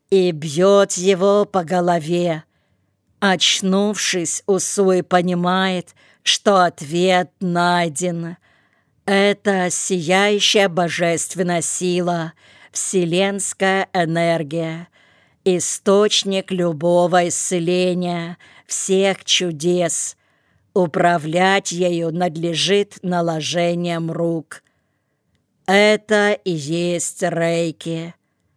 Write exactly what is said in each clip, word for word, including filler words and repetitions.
и бьет его по голове. Очнувшись, Усуи понимает, что ответ найден. Это сияющая божественная сила, вселенская энергия, источник любого исцеления, всех чудес. Управлять ею надлежит наложением рук. Это и есть рейки.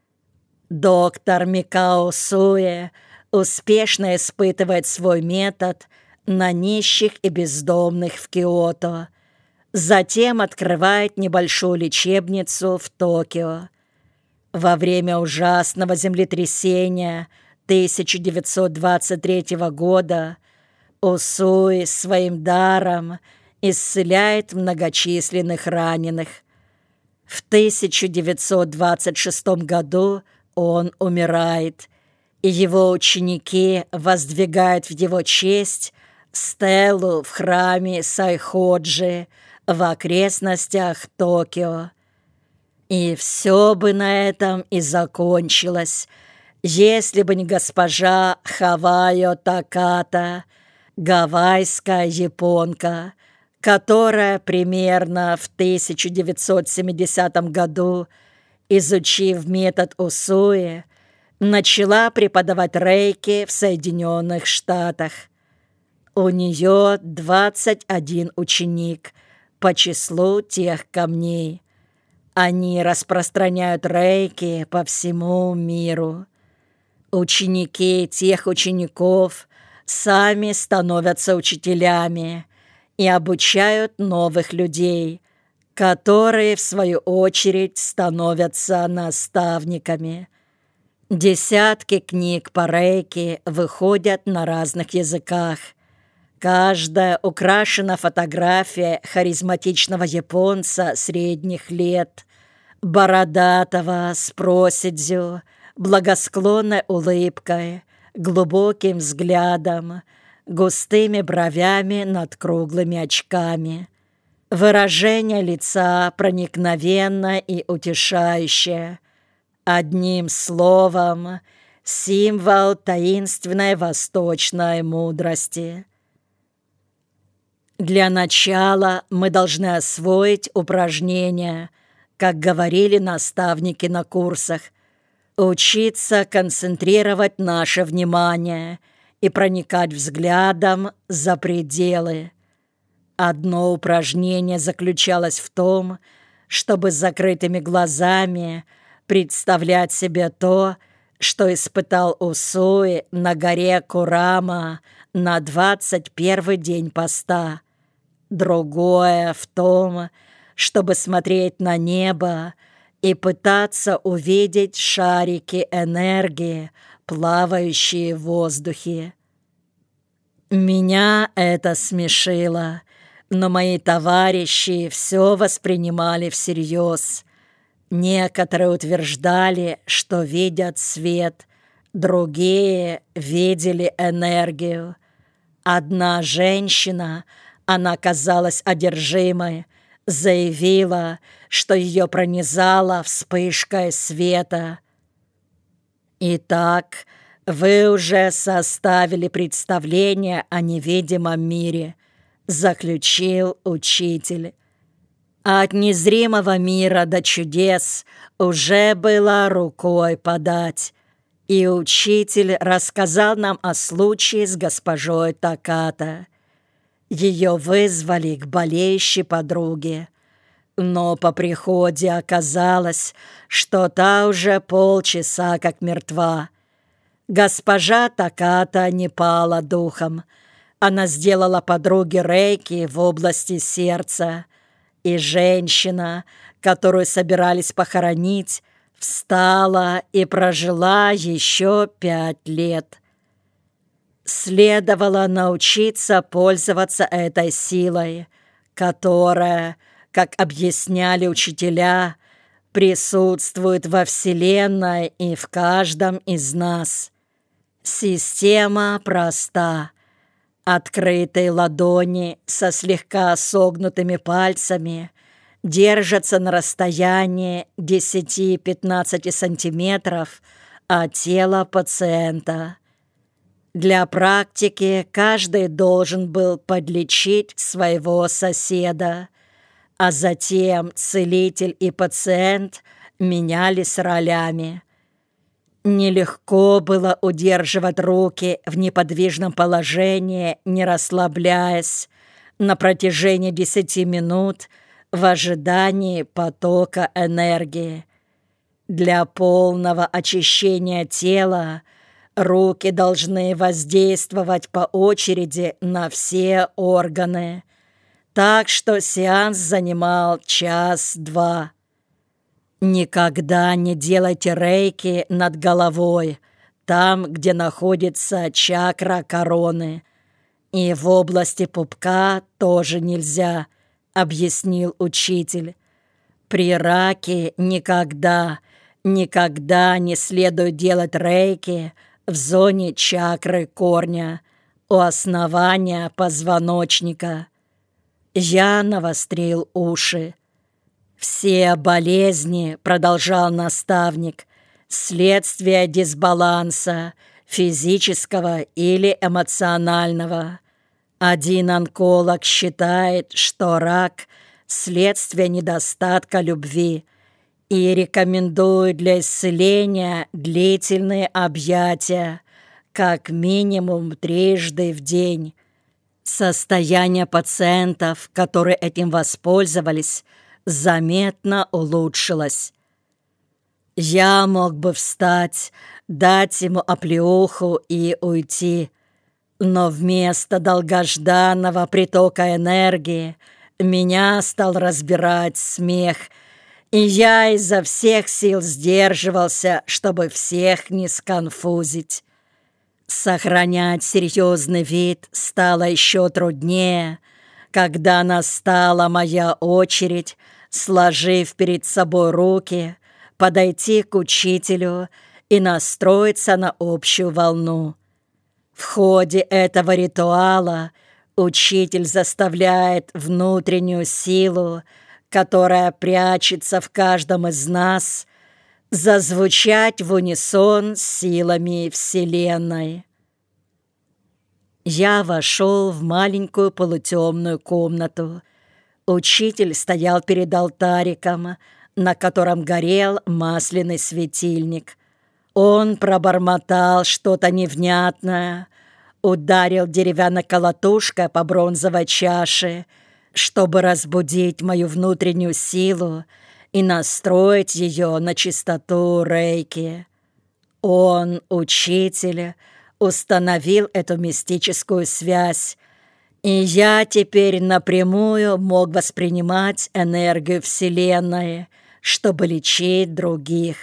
Доктор Микао Усуи успешно испытывает свой метод на нищих и бездомных в Киото. Затем открывает небольшую лечебницу в Токио. Во время ужасного землетрясения тысяча девятьсот двадцать третьего года Усуи своим даром исцеляет многочисленных раненых. В тысяча девятьсот двадцать шестом году он умирает, и его ученики воздвигают в его честь стелу в храме Сайходжи в окрестностях Токио. И все бы на этом и закончилось, если бы не госпожа Хавайо Таката, гавайская японка, которая примерно в тысяча девятьсот семидесятом году, изучив метод Усуи, начала преподавать рейки в Соединенных Штатах. У нее двадцать один ученик по числу тех камней. Они распространяют рейки по всему миру. Ученики тех учеников сами становятся учителями и обучают новых людей, которые, в свою очередь, становятся наставниками. Десятки книг по рейки выходят на разных языках. Каждая украшена фотографией харизматичного японца средних лет, бородатого с проседью, благосклонной улыбкой, глубоким взглядом, густыми бровями над круглыми очками. Выражение лица проникновенное и утешающее. Одним словом, символ таинственной восточной мудрости. Для начала мы должны освоить упражнения, как говорили наставники на курсах, учиться концентрировать наше внимание и проникать взглядом за пределы. Одно упражнение заключалось в том, чтобы с закрытыми глазами представлять себе то, что испытал Усуи на горе Курама на двадцать первый день поста. Другое в том, чтобы смотреть на небо и пытаться увидеть шарики энергии, плавающие в воздухе. Меня это смешило, но мои товарищи все воспринимали всерьез. Некоторые утверждали, что видят свет, другие видели энергию. Одна женщина, она казалась одержимой, заявила, что ее пронизала вспышкой света. Итак, вы уже составили представление о невидимом мире, заключил учитель. От незримого мира до чудес уже было рукой подать. И учитель рассказал нам о случае с госпожой Таката. Ее вызвали к болеющей подруге, но по приходе оказалось, что та уже полчаса как мертва. Госпожа Таката не пала духом. Она сделала подруге рейки в области сердца, и женщина, которую собирались похоронить, встала и прожила еще пять лет. Следовало научиться пользоваться этой силой, которая, как объясняли учителя, присутствует во Вселенной и в каждом из нас. Система проста. Открытые ладони со слегка согнутыми пальцами держатся на расстоянии десяти-пятнадцати сантиметров а тело пациента. Для практики каждый должен был подлечить своего соседа, а затем целитель и пациент менялись ролями. Нелегко было удерживать руки в неподвижном положении, не расслабляясь, на протяжении десяти минут в ожидании потока энергии. Для полного очищения тела руки должны воздействовать по очереди на все органы, так что сеанс занимал час-два. Никогда не делайте рейки над головой, там, где находится чакра короны. И в области пупка тоже нельзя, объяснил учитель. При раке никогда, никогда не следует делать рейки в зоне чакры корня, у основания позвоночника. Я навострил уши. «Все болезни, — продолжал наставник, — следствие дисбаланса, физического или эмоционального. Один онколог считает, что рак — следствие недостатка любви и рекомендует для исцеления длительные объятия, как минимум трижды в день. Состояние пациентов, которые этим воспользовались, заметно улучшилось. Я мог бы встать, дать ему оплеуху и уйти, но вместо долгожданного притока энергии меня стал разбирать смех, и я изо всех сил сдерживался, чтобы всех не сконфузить. Сохранять серьезный вид стало еще труднее, когда настала моя очередь, сложив перед собой руки, подойти к учителю и настроиться на общую волну. В ходе этого ритуала учитель заставляет внутреннюю силу, которая прячется в каждом из нас, зазвучать в унисон с силами Вселенной. Я вошел в маленькую полутемную комнату. Учитель стоял перед алтариком, на котором горел масляный светильник. Он пробормотал что-то невнятное, ударил деревянной колотушкой по бронзовой чаше, чтобы разбудить мою внутреннюю силу и настроить ее на чистоту рейки. Он, учитель, установил эту мистическую связь, и я теперь напрямую мог воспринимать энергию Вселенной, чтобы лечить других.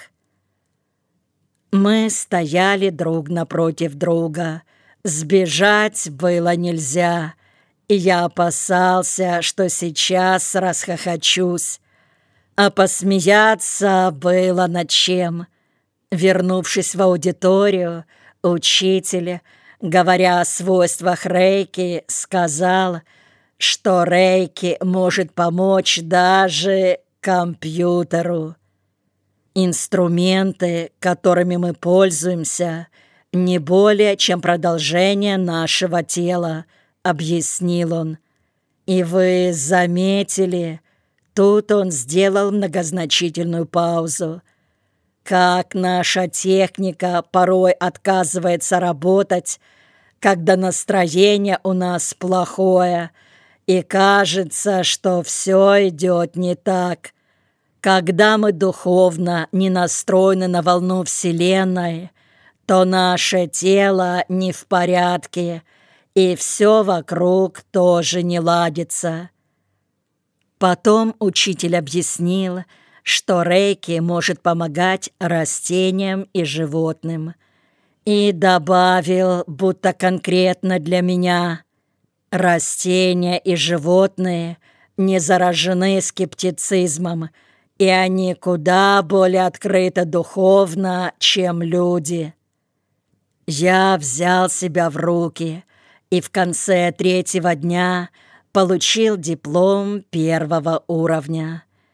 Мы стояли друг напротив друга. Сбежать было нельзя, и я опасался, что сейчас расхохочусь. А посмеяться было над чем. Вернувшись в аудиторию, учитель, говоря о свойствах рейки, сказал, что рейки может помочь даже компьютеру. Инструменты, которыми мы пользуемся, не более чем продолжение нашего тела, объяснил он. И вы заметили, тут он сделал многозначительную паузу, как наша техника порой отказывается работать, когда настроение у нас плохое, и кажется, что все идет не так. Когда мы духовно не настроены на волну Вселенной, то наше тело не в порядке, и все вокруг тоже не ладится. Потом учитель объяснил, что рейки может помогать растениям и животным, и добавил, будто конкретно для меня: растения и животные не заражены скептицизмом, и они куда более открыты духовно, чем люди. Я взял себя в руки и в конце третьего дня получил диплом первого уровня.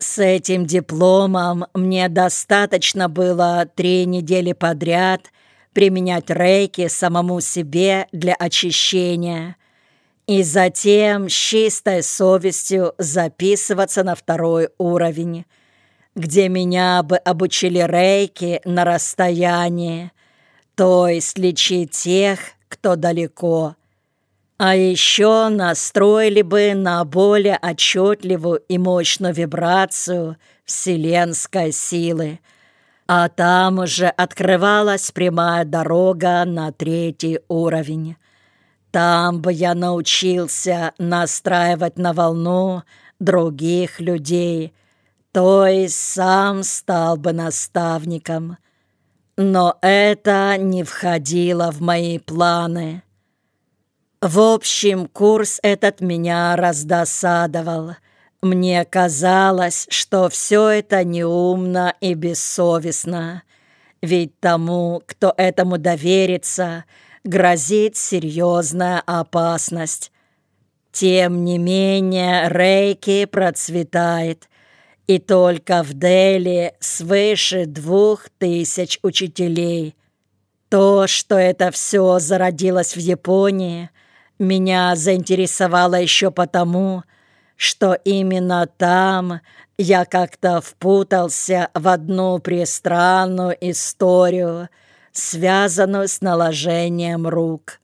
С этим дипломом мне достаточно было три недели подряд применять рейки самому себе для очищения и затем с чистой совестью записываться на второй уровень, где меня бы обучили рейки на расстоянии, то есть лечить тех, кто далеко. А еще настроили бы на более отчетливую и мощную вибрацию вселенской силы, а там уже открывалась прямая дорога на третий уровень. Там бы я научился настраивать на волну других людей, то есть сам стал бы наставником. Но это не входило в мои планы. В общем, курс этот меня раздосадовал. Мне казалось, что все это неумно и бессовестно, ведь тому, кто этому доверится, грозит серьезная опасность. Тем не менее, рейки процветает, и только в Дели свыше двух тысяч учителей. То, что это все зародилось в Японии, меня заинтересовало еще потому, что именно там я как-то впутался в одну пристранную историю, связанную с наложением рук.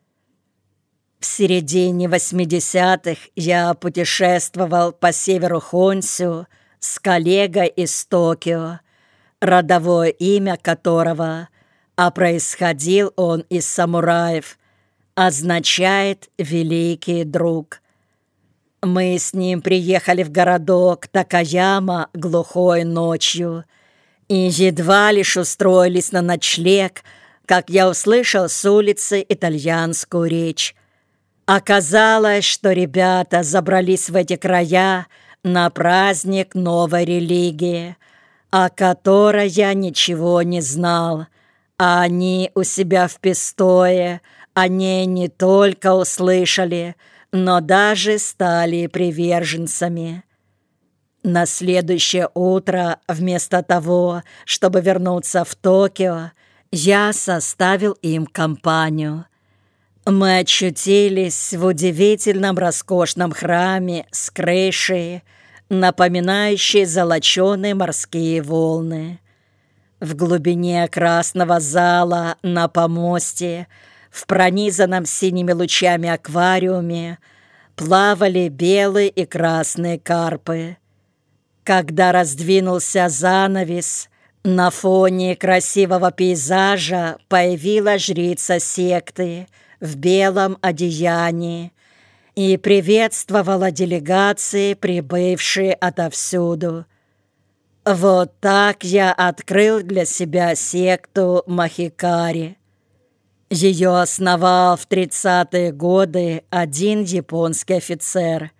В середине восьмидесятых я путешествовал по северу Хонсю с коллегой из Токио, родовое имя которого, а происходил он из самураев, означает «великий друг». Мы с ним приехали в городок Такаяма глухой ночью и едва лишь устроились на ночлег, как я услышал с улицы итальянскую речь. Оказалось, что ребята забрались в эти края на праздник новой религии, о которой я ничего не знал, а они у себя в Пистое о ней не только услышали, но даже стали приверженцами. На следующее утро, вместо того, чтобы вернуться в Токио, я составил им компанию. Мы очутились в удивительном роскошном храме с крышей, напоминающей золоченые морские волны. В глубине красного зала на помосте, в пронизанном синими лучами аквариуме, плавали белые и красные карпы. Когда раздвинулся занавес, на фоне красивого пейзажа появилась жрица секты в белом одеянии и приветствовала делегации, прибывшие отовсюду. Вот так я открыл для себя секту Махикари. Ее основал в тридцатые годы один японский офицер.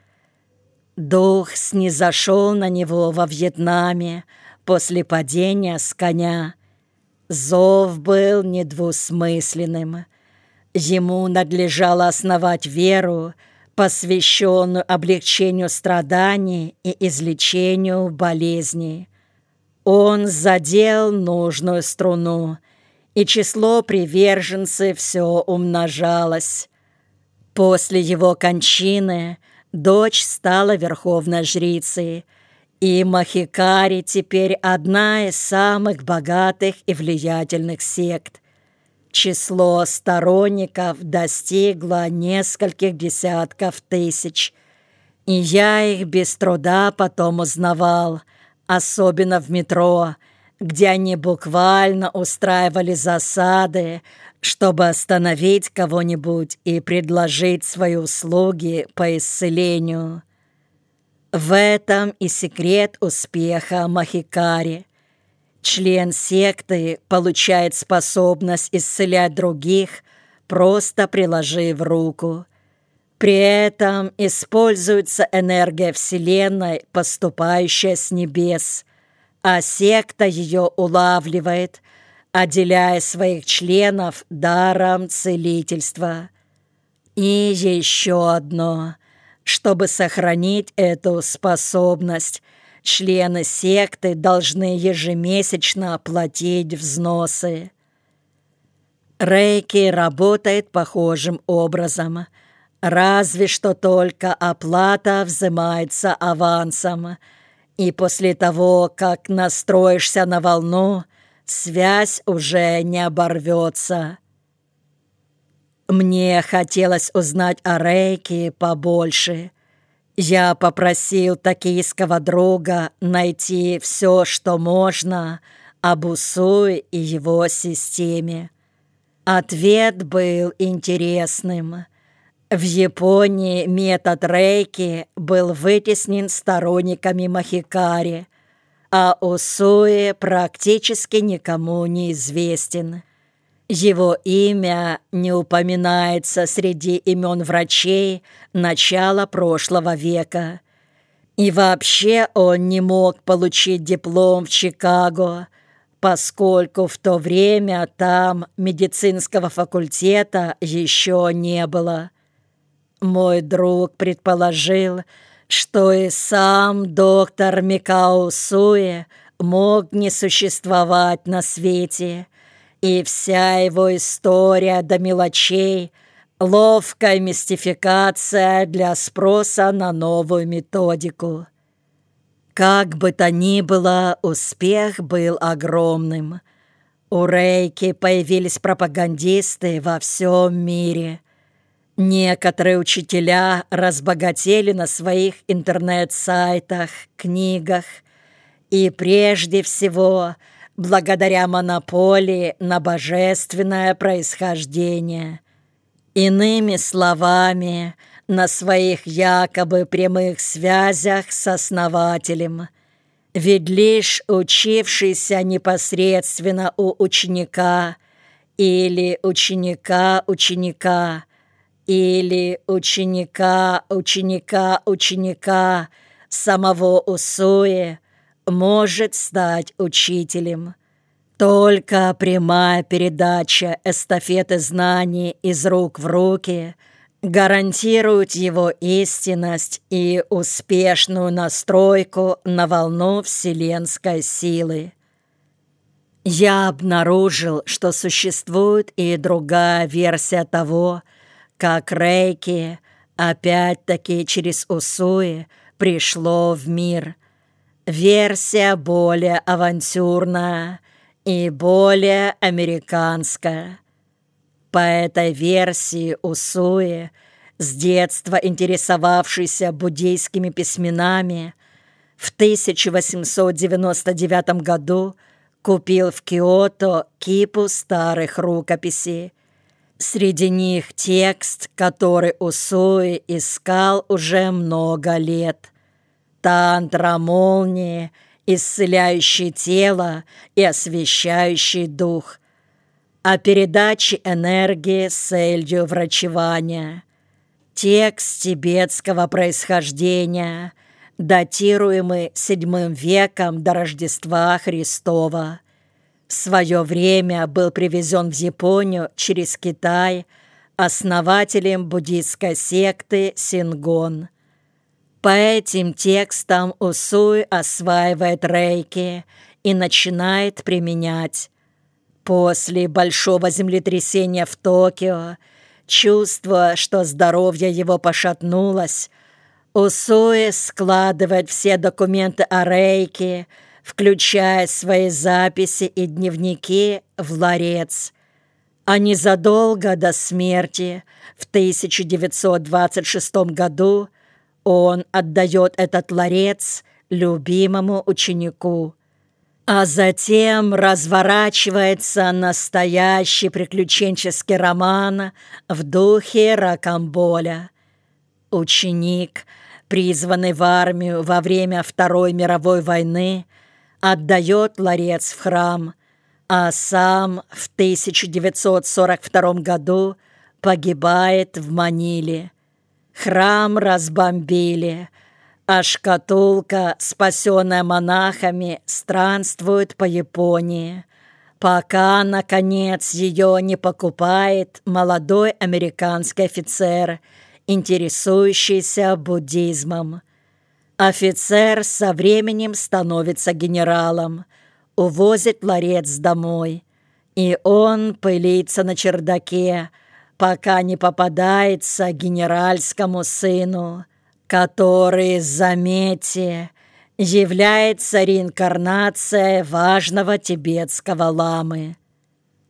Дух снизошел на него во Вьетнаме после падения с коня. Зов был недвусмысленным. Ему надлежало основать веру, посвященную облегчению страданий и излечению болезней. Он задел нужную струну, и число приверженцев все умножалось. После его кончины дочь стала верховной жрицей, и Махикари теперь одна из самых богатых и влиятельных сект. Число сторонников достигло нескольких десятков тысяч, и я их без труда потом узнавал, особенно в метро, где они буквально устраивали засады, чтобы остановить кого-нибудь и предложить свои услуги по исцелению. В этом и секрет успеха Махикари. Член секты получает способность исцелять других, просто приложив руку. При этом используется энергия Вселенной, поступающая с небес, а секта ее улавливает, отделяя своих членов даром целительства. И еще одно. Чтобы сохранить эту способность, члены секты должны ежемесячно платить взносы. Рейки работает похожим образом, разве что только оплата взимается авансом, и после того, как настроишься на волну, связь уже не оборвется. Мне хотелось узнать о Рейки побольше. Я попросил токийского друга найти все, что можно об Усуи и его системе. Ответ был интересным. В Японии метод Рейки был вытеснен сторонниками Махикари, а Усуи практически никому не известен. Его имя не упоминается среди имен врачей начала прошлого века. И вообще он не мог получить диплом в Чикаго, поскольку в то время там медицинского факультета еще не было. Мой друг предположил, что и сам доктор Микао Усуи мог не существовать на свете, и вся его история до мелочей — ловкая мистификация для спроса на новую методику. Как бы то ни было, успех был огромным. У Рейки появились пропагандисты во всем мире. Некоторые учителя разбогатели на своих интернет-сайтах, книгах и, прежде всего, благодаря монополии на божественное происхождение. Иными словами, на своих якобы прямых связях с основателем. Ведь лишь учившийся непосредственно у ученика или ученика ученика или ученика ученика ученика самого Усуи может стать учителем. Только прямая передача эстафеты знаний из рук в руки гарантирует его истинность и успешную настройку на волну вселенской силы. Я обнаружил, что существует и другая версия того, как Рейки, опять-таки через Усуи, пришло в мир. Версия более авантюрная и более американская. По этой версии Усуи, с детства интересовавшийся буддийскими письменами, в тысяча восемьсот девяносто девятом году купил в Киото кипу старых рукописей. Среди них текст, который Усуи искал уже много лет. Тантра молнии, исцеляющий тело и освещающий дух. О передаче энергии с целью врачевания. Текст тибетского происхождения, датируемый седьмым веком до Рождества Христова. В свое время был привезен в Японию через Китай основателем буддийской секты Сингон. По этим текстам Усуи осваивает Рейки и начинает применять. После большого землетрясения в Токио, чувствуя, что здоровье его пошатнулось, Усуи складывает все документы о Рейки, включая свои записи и дневники, в ларец. А незадолго до смерти, в тысяча девятьсот двадцать шестом году, он отдает этот ларец любимому ученику. А затем разворачивается настоящий приключенческий роман в духе Рокамболя. Ученик, призванный в армию во время Второй мировой войны, отдает ларец в храм, а сам в тысяча девятьсот сорок втором году погибает в Маниле. Храм разбомбили, а шкатулка, спасенная монахами, странствует по Японии, пока, наконец, ее не покупает молодой американский офицер, интересующийся буддизмом. Офицер со временем становится генералом, увозит ларец домой, и он пылится на чердаке, пока не попадается генеральскому сыну, который, заметьте, является реинкарнацией важного тибетского ламы.